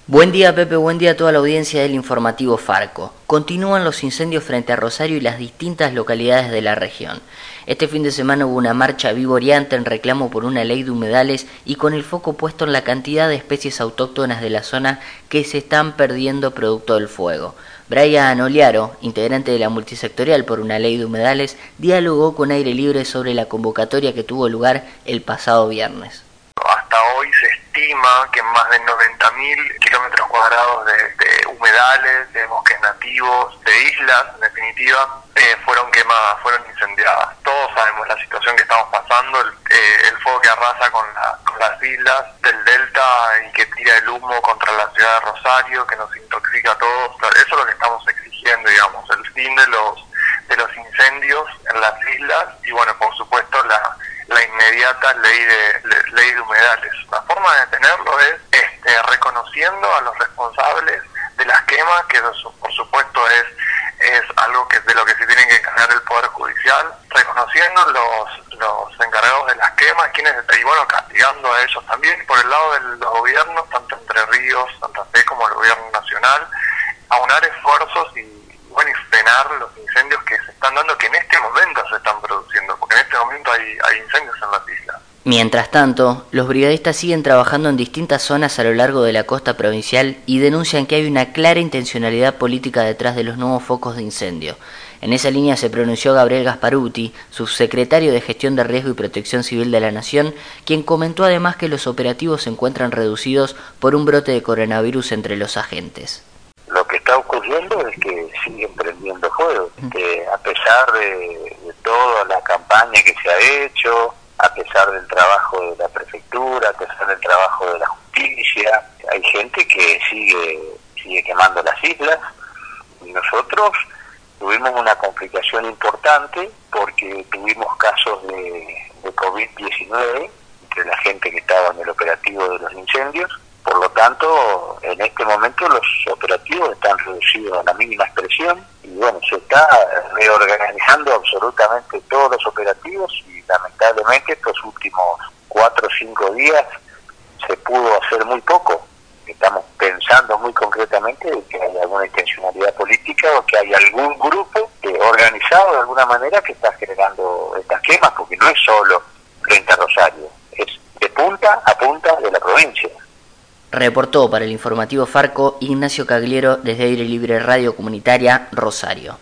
Buen día Pepe, buen día a toda la audiencia del informativo Farco. Continúan los incendios frente a Rosario y las distintas localidades de la región. Este fin de semana hubo una marcha vigoreante en reclamo por una ley de humedales y con el foco puesto en la cantidad de especies autóctonas de la zona que se están perdiendo producto del fuego. Brian Oliaro, integrante de la multisectorial por una ley de humedales, dialogó con Aire Libre sobre la convocatoria que tuvo lugar el pasado viernes. Hasta hoy se estima que más de 90.000 kilómetros cuadrados de humedales, de bosques nativos, de islas, en definitiva, fueron quemadas, fueron incendiadas. Todos sabemos la situación que estamos pasando, el fuego que arrasa con las islas del delta y que tira el humo contra la ciudad de Rosario, que nos intoxica a todos. Eso es lo que estamos exigiendo, digamos, el fin de los incendios en las islas y, bueno, por supuesto, la inmediata ley de humedales. La forma de detenerlo es reconociendo a los responsables de las quemas, que por supuesto es algo de lo que se tiene que encargar el Poder Judicial, reconociendo los encargados de las quemas, y bueno, castigando a ellos también. Por el lado de los gobiernos, tanto Entre Ríos, Santa Fe como el gobierno nacional, aunar esfuerzos y frenar los incendios que se están dando, que en este momento se están produciendo, porque en este momento hay incendios en las islas. Mientras tanto, los brigadistas siguen trabajando en distintas zonas a lo largo de la costa provincial y denuncian que hay una clara intencionalidad política detrás de los nuevos focos de incendio. En esa línea se pronunció Gabriel Gasparuti, subsecretario de Gestión de Riesgo y Protección Civil de la Nación, quien comentó además que los operativos se encuentran reducidos por un brote de coronavirus entre los agentes. Lo que está ocurriendo es que siguen prendiendo fuego, a pesar de toda la campaña que se ha hecho, a pesar del trabajo de la prefectura, a pesar del trabajo de la justicia, hay gente que sigue quemando las islas, y nosotros tuvimos una complicación importante porque tuvimos casos de COVID-19 entre la gente que estaba en el operativo de los incendios. Por lo tanto, en este momento los operativos están reducidos a la mínima expresión y bueno, se está reorganizando absolutamente todos los operativos y lamentablemente estos últimos 4 o 5 días se pudo hacer muy poco. Estamos pensando muy concretamente de que hay alguna intencionalidad política o que hay algún grupo organizado de alguna manera que está generando estas quemas, porque no es solo frente a Rosario, es de punta a punta de la provincia. Reportó para el informativo Farco Ignacio Cagliero desde Aire Libre Radio Comunitaria, Rosario.